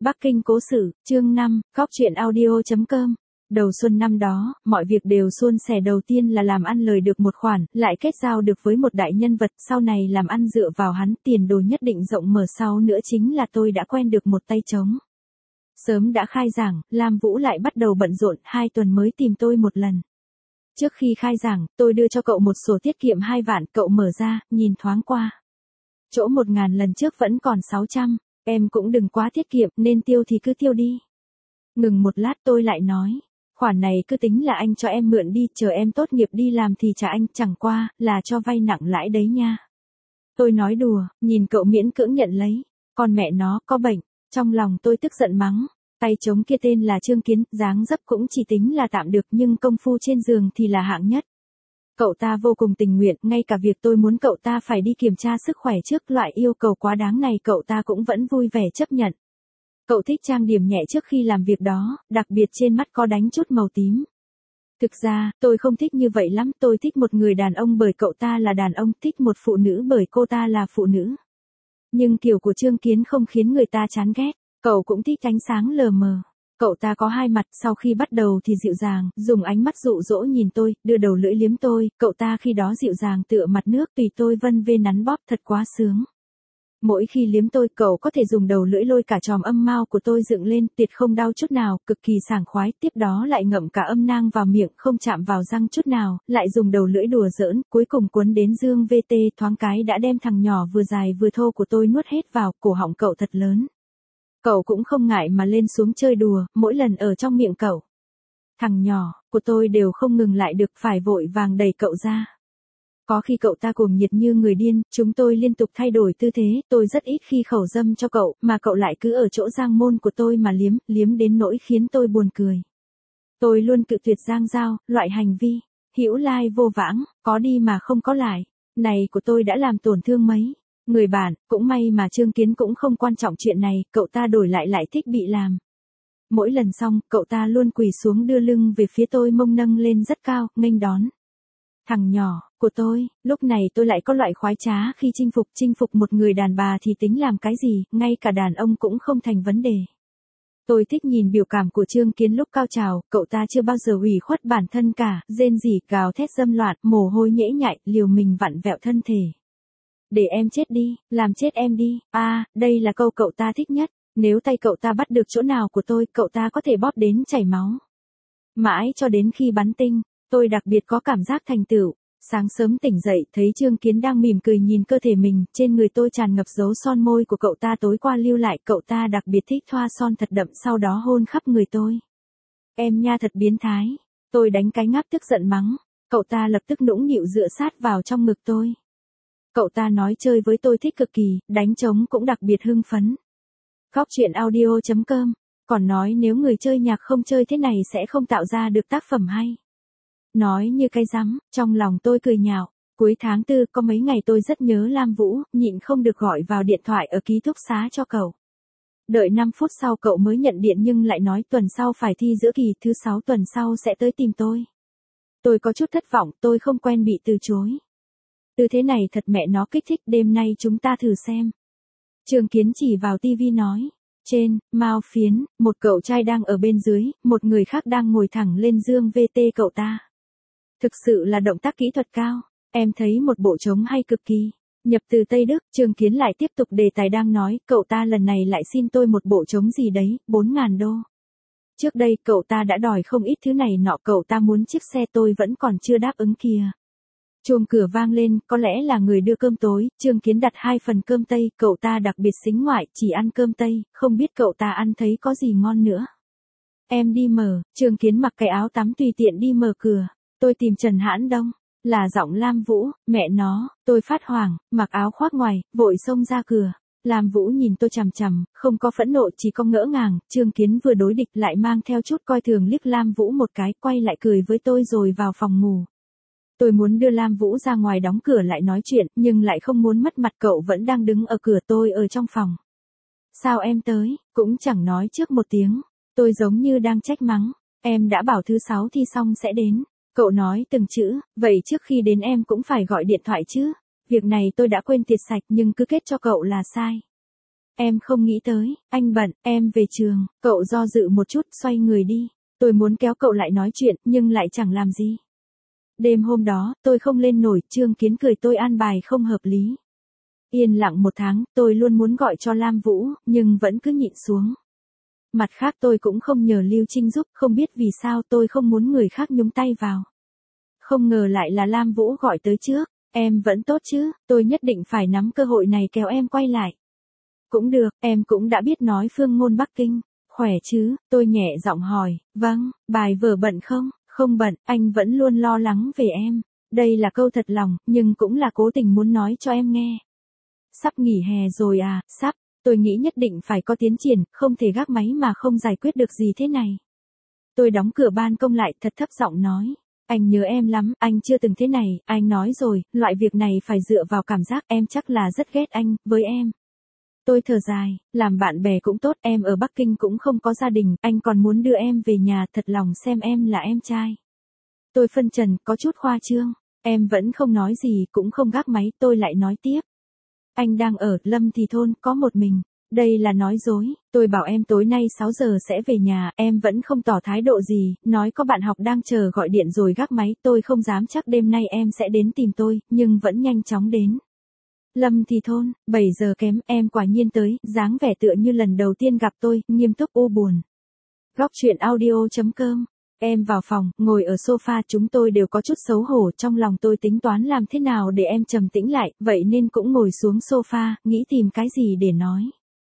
Bắc Kinh cố sự, chương 5, góc truyện audio.com. Đầu xuân năm đó, mọi việc đều suôn sẻ, đầu tiên là làm ăn lời được một khoản, lại kết giao được với một đại nhân vật, sau này làm ăn dựa vào hắn, tiền đồ nhất định rộng mở, sau nữa chính là tôi đã quen được một tay trống. Sớm đã khai giảng, Lam Vũ lại bắt đầu bận rộn, 2 tuần mới tìm tôi một lần. Trước khi khai giảng, tôi đưa cho cậu một sổ tiết kiệm 2 vạn, cậu mở ra, nhìn thoáng qua. Chỗ 1.000 lần trước vẫn còn 600. Em cũng đừng quá tiết kiệm, nên tiêu thì cứ tiêu đi. Ngừng một lát tôi lại nói, khoản này cứ tính là anh cho em mượn đi, chờ em tốt nghiệp đi làm thì trả anh, chẳng qua, là cho vay nặng lãi đấy nha. Tôi nói đùa, nhìn cậu miễn cưỡng nhận lấy, con mẹ nó, có bệnh. Trong lòng tôi tức giận mắng, tay trống kia tên là Trương Kiến, dáng dấp cũng chỉ tính là tạm được nhưng công phu trên giường thì là hạng nhất. Cậu ta vô cùng tình nguyện, ngay cả việc tôi muốn cậu ta phải đi kiểm tra sức khỏe trước, loại yêu cầu quá đáng này cậu ta cũng vẫn vui vẻ chấp nhận. Cậu thích trang điểm nhẹ trước khi làm việc đó, đặc biệt trên mắt có đánh chút màu tím. Thực ra, tôi không thích như vậy lắm, tôi thích một người đàn ông bởi cậu ta là đàn ông, thích một phụ nữ bởi cô ta là phụ nữ. Nhưng kiểu của Trương Kiến không khiến người ta chán ghét, cậu cũng thích ánh sáng lờ mờ. Cậu ta có 2 mặt, sau khi bắt đầu thì dịu dàng, dùng ánh mắt dụ dỗ nhìn tôi, đưa đầu lưỡi liếm tôi, cậu ta khi đó dịu dàng tựa mặt nước tùy tôi vân vê nắn bóp, thật quá sướng. Mỗi khi liếm tôi, cậu có thể dùng đầu lưỡi lôi cả chòm âm mao của tôi dựng lên, tuyệt không đau chút nào, cực kỳ sảng khoái, tiếp đó lại ngậm cả âm nang vào miệng, không chạm vào răng chút nào, lại dùng đầu lưỡi đùa giỡn, cuối cùng cuốn đến dương VT, thoáng cái đã đem thằng nhỏ vừa dài vừa thô của tôi nuốt hết vào, cổ họng cậu thật lớn. Cậu cũng không ngại mà lên xuống chơi đùa, mỗi lần ở trong miệng cậu. Thằng nhỏ của tôi đều không ngừng lại được, phải vội vàng đẩy cậu ra. Có khi cậu ta cuồng nhiệt như người điên, chúng tôi liên tục thay đổi tư thế, tôi rất ít khi khẩu dâm cho cậu, mà cậu lại cứ ở chỗ giang môn của tôi mà liếm đến nỗi khiến tôi buồn cười. Tôi luôn cự tuyệt giang giao, loại hành vi hữu lai vô vãng, có đi mà không có lại này của tôi đã làm tổn thương mấy người bạn, cũng may mà Trương Kiến cũng không quan trọng chuyện này, cậu ta đổi lại thích bị làm. Mỗi lần xong, cậu ta luôn quỳ xuống đưa lưng về phía tôi, mông nâng lên rất cao, nghênh đón. Thằng nhỏ của tôi, lúc này tôi lại có loại khoái trá khi chinh phục một người đàn bà thì tính làm cái gì, ngay cả đàn ông cũng không thành vấn đề. Tôi thích nhìn biểu cảm của Trương Kiến lúc cao trào, cậu ta chưa bao giờ ủy khuất bản thân cả, rên rỉ, gào thét dâm loạn, mồ hôi nhễ nhại, liều mình vặn vẹo thân thể. Để em chết đi, làm chết em đi, đây là câu cậu ta thích nhất, nếu tay cậu ta bắt được chỗ nào của tôi, cậu ta có thể bóp đến chảy máu. Mãi cho đến khi bắn tinh, tôi đặc biệt có cảm giác thành tựu. Sáng sớm tỉnh dậy, thấy Trương Kiến đang mỉm cười nhìn cơ thể mình, trên người tôi tràn ngập dấu son môi của cậu ta tối qua lưu lại, cậu ta đặc biệt thích thoa son thật đậm sau đó hôn khắp người tôi. Em nha thật biến thái, tôi đánh cái ngáp tức giận mắng, cậu ta lập tức nũng nịu dựa sát vào trong ngực tôi. Cậu ta nói chơi với tôi thích cực kỳ, đánh trống cũng đặc biệt hưng phấn. Góc truyện audio.com, còn nói nếu người chơi nhạc không chơi thế này sẽ không tạo ra được tác phẩm hay. Nói như cái rắm, trong lòng tôi cười nhạo. Cuối tháng 4 có mấy ngày tôi rất nhớ Lam Vũ, nhịn không được gọi vào điện thoại ở ký túc xá cho cậu. Đợi 5 phút sau cậu mới nhận điện nhưng lại nói tuần sau phải thi giữa kỳ, thứ 6 tuần sau sẽ tới tìm tôi. Tôi có chút thất vọng, tôi không quen bị từ chối. Tư thế này thật mẹ nó kích thích, đêm nay chúng ta thử xem. Trương Kiến chỉ vào tivi nói. Trên, mao phiến, một cậu trai đang ở bên dưới, một người khác đang ngồi thẳng lên dương VT cậu ta. Thực sự là động tác kỹ thuật cao, em thấy một bộ trống hay cực kỳ. Nhập từ Tây Đức, Trương Kiến lại tiếp tục đề tài đang nói, cậu ta lần này lại xin tôi một bộ trống gì đấy, 4.000 đô. Trước đây cậu ta đã đòi không ít thứ này nọ, cậu ta muốn chiếc xe tôi vẫn còn chưa đáp ứng kìa. Chuông cửa vang lên, có lẽ là người đưa cơm tối, Trương Kiến đặt 2 phần cơm Tây, cậu ta đặc biệt xính ngoại, chỉ ăn cơm Tây, không biết cậu ta ăn thấy có gì ngon nữa. Em đi mở, Trương Kiến mặc cái áo tắm tùy tiện đi mở cửa, tôi tìm Trần Hãn Đông, là giọng Lam Vũ, mẹ nó, tôi phát hoảng, mặc áo khoác ngoài, vội xông ra cửa. Lam Vũ nhìn tôi chằm chằm, không có phẫn nộ chỉ có ngỡ ngàng, Trương Kiến vừa đối địch lại mang theo chút coi thường liếc Lam Vũ một cái, quay lại cười với tôi rồi vào phòng ngủ. Tôi muốn đưa Lam Vũ ra ngoài đóng cửa lại nói chuyện, nhưng lại không muốn mất mặt, cậu vẫn đang đứng ở cửa, tôi ở trong phòng. Sao em tới, cũng chẳng nói trước một tiếng, tôi giống như đang trách mắng, em đã bảo thứ 6 thi xong sẽ đến. Cậu nói từng chữ, vậy trước khi đến em cũng phải gọi điện thoại chứ. Việc này tôi đã quên tiệt sạch nhưng cứ kết cho cậu là sai. Em không nghĩ tới, anh bận, em về trường. Cậu do dự một chút, xoay người đi. Tôi muốn kéo cậu lại nói chuyện, nhưng lại chẳng làm gì. Đêm hôm đó, tôi không lên nổi, Trương Kiến cười tôi an bài không hợp lý. Yên lặng 1 tháng, tôi luôn muốn gọi cho Lam Vũ, nhưng vẫn cứ nhịn xuống. Mặt khác tôi cũng không nhờ Lưu Trinh giúp, không biết vì sao tôi không muốn người khác nhúng tay vào. Không ngờ lại là Lam Vũ gọi tới trước. Em vẫn tốt chứ, tôi nhất định phải nắm cơ hội này kéo em quay lại. Cũng được, em cũng đã biết nói phương ngôn Bắc Kinh. Khỏe chứ, tôi nhẹ giọng hỏi. Vâng, bài vở bận không? Không bận, anh vẫn luôn lo lắng về em. Đây là câu thật lòng, nhưng cũng là cố tình muốn nói cho em nghe. Sắp nghỉ hè rồi à, sắp. Tôi nghĩ nhất định phải có tiến triển, không thể gác máy mà không giải quyết được gì thế này. Tôi đóng cửa ban công lại thật thấp giọng nói. Anh nhớ em lắm, anh chưa từng thế này, anh nói rồi, loại việc này phải dựa vào cảm giác, em chắc là rất ghét anh, với em. Tôi thở dài, làm bạn bè cũng tốt, em ở Bắc Kinh cũng không có gia đình, anh còn muốn đưa em về nhà, thật lòng xem em là em trai. Tôi phân trần, có chút khoa trương, em vẫn không nói gì, cũng không gác máy, tôi lại nói tiếp. Anh đang ở Lâm Thì Thôn, có một mình. Đây là nói dối, tôi bảo em tối nay 6 giờ sẽ về nhà, em vẫn không tỏ thái độ gì, nói có bạn học đang chờ gọi điện rồi gác máy, tôi không dám chắc đêm nay em sẽ đến tìm tôi, nhưng vẫn nhanh chóng đến. Lâm Thì Thôn, 7 giờ kém, em quả nhiên tới, dáng vẻ tựa như lần đầu tiên gặp tôi, nghiêm túc u buồn. Góc truyện audio.com. Em vào phòng, ngồi ở sofa, chúng tôi đều có chút xấu hổ, trong lòng tôi tính toán làm thế nào để em trầm tĩnh lại, vậy nên cũng ngồi xuống sofa, nghĩ tìm cái gì để nói.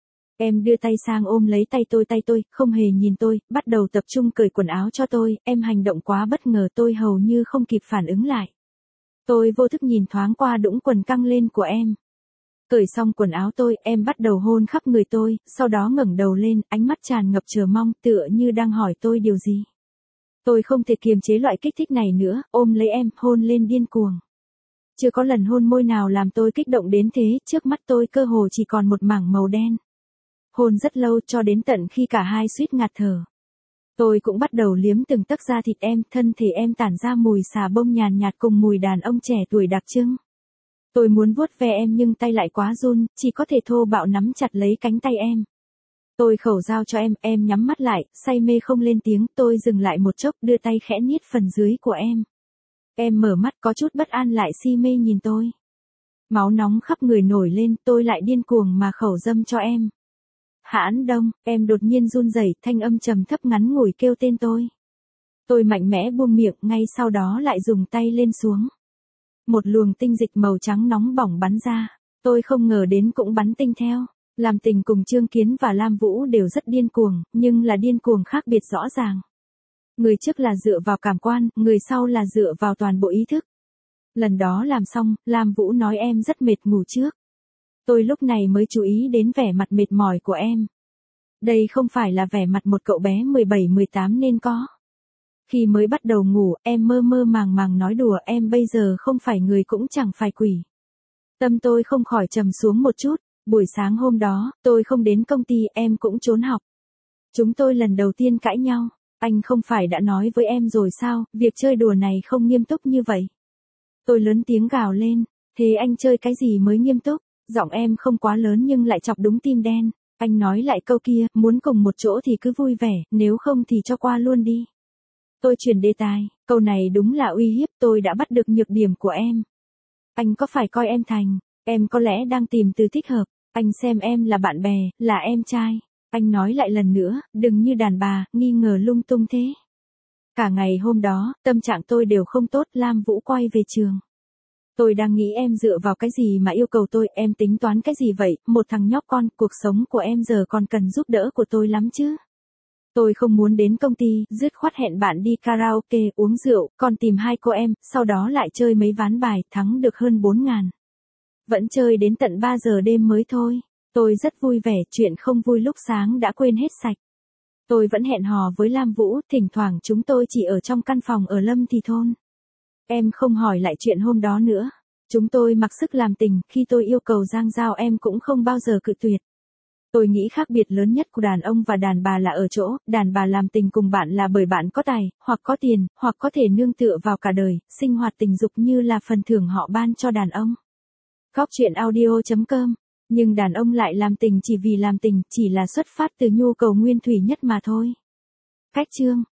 Em đưa tay sang ôm lấy tay tôi, không hề nhìn tôi, bắt đầu tập trung cởi quần áo cho tôi, em hành động quá bất ngờ tôi hầu như không kịp phản ứng lại. Tôi vô thức nhìn thoáng qua đũng quần căng lên của em. Cởi xong quần áo tôi, em bắt đầu hôn khắp người tôi, sau đó ngẩng đầu lên, ánh mắt tràn ngập chờ mong, tựa như đang hỏi tôi điều gì. Tôi không thể kiềm chế loại kích thích này nữa, ôm lấy em, hôn lên điên cuồng. Chưa có lần hôn môi nào làm tôi kích động đến thế, trước mắt tôi cơ hồ chỉ còn một mảng màu đen. Hôn rất lâu cho đến tận khi cả hai suýt ngạt thở. Tôi cũng bắt đầu liếm từng tấc da thịt em, thân thể em tản ra mùi xà bông nhàn nhạt cùng mùi đàn ông trẻ tuổi đặc trưng. Tôi muốn vuốt ve em nhưng tay lại quá run, chỉ có thể thô bạo nắm chặt lấy cánh tay em. Tôi khẩu giao cho em nhắm mắt lại, say mê không lên tiếng, tôi dừng lại một chốc, đưa tay khẽ niết phần dưới của em. Em mở mắt có chút bất an lại si mê nhìn tôi. Máu nóng khắp người nổi lên, tôi lại điên cuồng mà khẩu dâm cho em. Hãn Đông, em đột nhiên run rẩy, thanh âm trầm thấp ngắn ngủi kêu tên tôi. Tôi mạnh mẽ buông miệng, ngay sau đó lại dùng tay lên xuống. Một luồng tinh dịch màu trắng nóng bỏng bắn ra, tôi không ngờ đến cũng bắn tinh theo. Làm tình cùng Trương Kiến và Lam Vũ đều rất điên cuồng, nhưng là điên cuồng khác biệt rõ ràng. Người trước là dựa vào cảm quan, người sau là dựa vào toàn bộ ý thức. Lần đó làm xong, Lam Vũ nói em rất mệt ngủ trước. Tôi lúc này mới chú ý đến vẻ mặt mệt mỏi của em. Đây không phải là vẻ mặt một cậu bé 17-18 nên có. Khi mới bắt đầu ngủ, em mơ mơ màng màng nói đùa em bây giờ không phải người cũng chẳng phải quỷ. Tâm tôi không khỏi trầm xuống một chút. Buổi sáng hôm đó, tôi không đến công ty, em cũng trốn học. Chúng tôi lần đầu tiên cãi nhau. Anh không phải đã nói với em rồi sao, việc chơi đùa này không nghiêm túc như vậy. Tôi lớn tiếng gào lên, thế anh chơi cái gì mới nghiêm túc? Giọng em không quá lớn nhưng lại chọc đúng tim đen. Anh nói lại câu kia, muốn cùng một chỗ thì cứ vui vẻ, nếu không thì cho qua luôn đi. Tôi chuyển đề tài, câu này đúng là uy hiếp, tôi đã bắt được nhược điểm của em. Anh có phải coi em thành, em có lẽ đang tìm từ thích hợp, anh xem em là bạn bè, là em trai. Anh nói lại lần nữa, đừng như đàn bà, nghi ngờ lung tung thế. Cả ngày hôm đó, tâm trạng tôi đều không tốt, Lam Vũ quay về trường. Tôi đang nghĩ em dựa vào cái gì mà yêu cầu tôi, em tính toán cái gì vậy, một thằng nhóc con, cuộc sống của em giờ còn cần giúp đỡ của tôi lắm chứ. Tôi không muốn đến công ty, dứt khoát hẹn bạn đi karaoke, uống rượu, còn tìm hai cô em, sau đó lại chơi mấy ván bài, thắng được hơn 4.000. Vẫn chơi đến tận 3 giờ đêm mới thôi. Tôi rất vui vẻ, chuyện không vui lúc sáng đã quên hết sạch. Tôi vẫn hẹn hò với Lam Vũ, thỉnh thoảng chúng tôi chỉ ở trong căn phòng ở Lâm Thì Thôn. Em không hỏi lại chuyện hôm đó nữa. Chúng tôi mặc sức làm tình, khi tôi yêu cầu giang giao em cũng không bao giờ cự tuyệt. Tôi nghĩ khác biệt lớn nhất của đàn ông và đàn bà là ở chỗ, đàn bà làm tình cùng bạn là bởi bạn có tài, hoặc có tiền, hoặc có thể nương tựa vào cả đời, sinh hoạt tình dục như là phần thưởng họ ban cho đàn ông. Góc truyện audio.com Nhưng đàn ông lại làm tình chỉ vì làm tình, chỉ là xuất phát từ nhu cầu nguyên thủy nhất mà thôi. Cách chương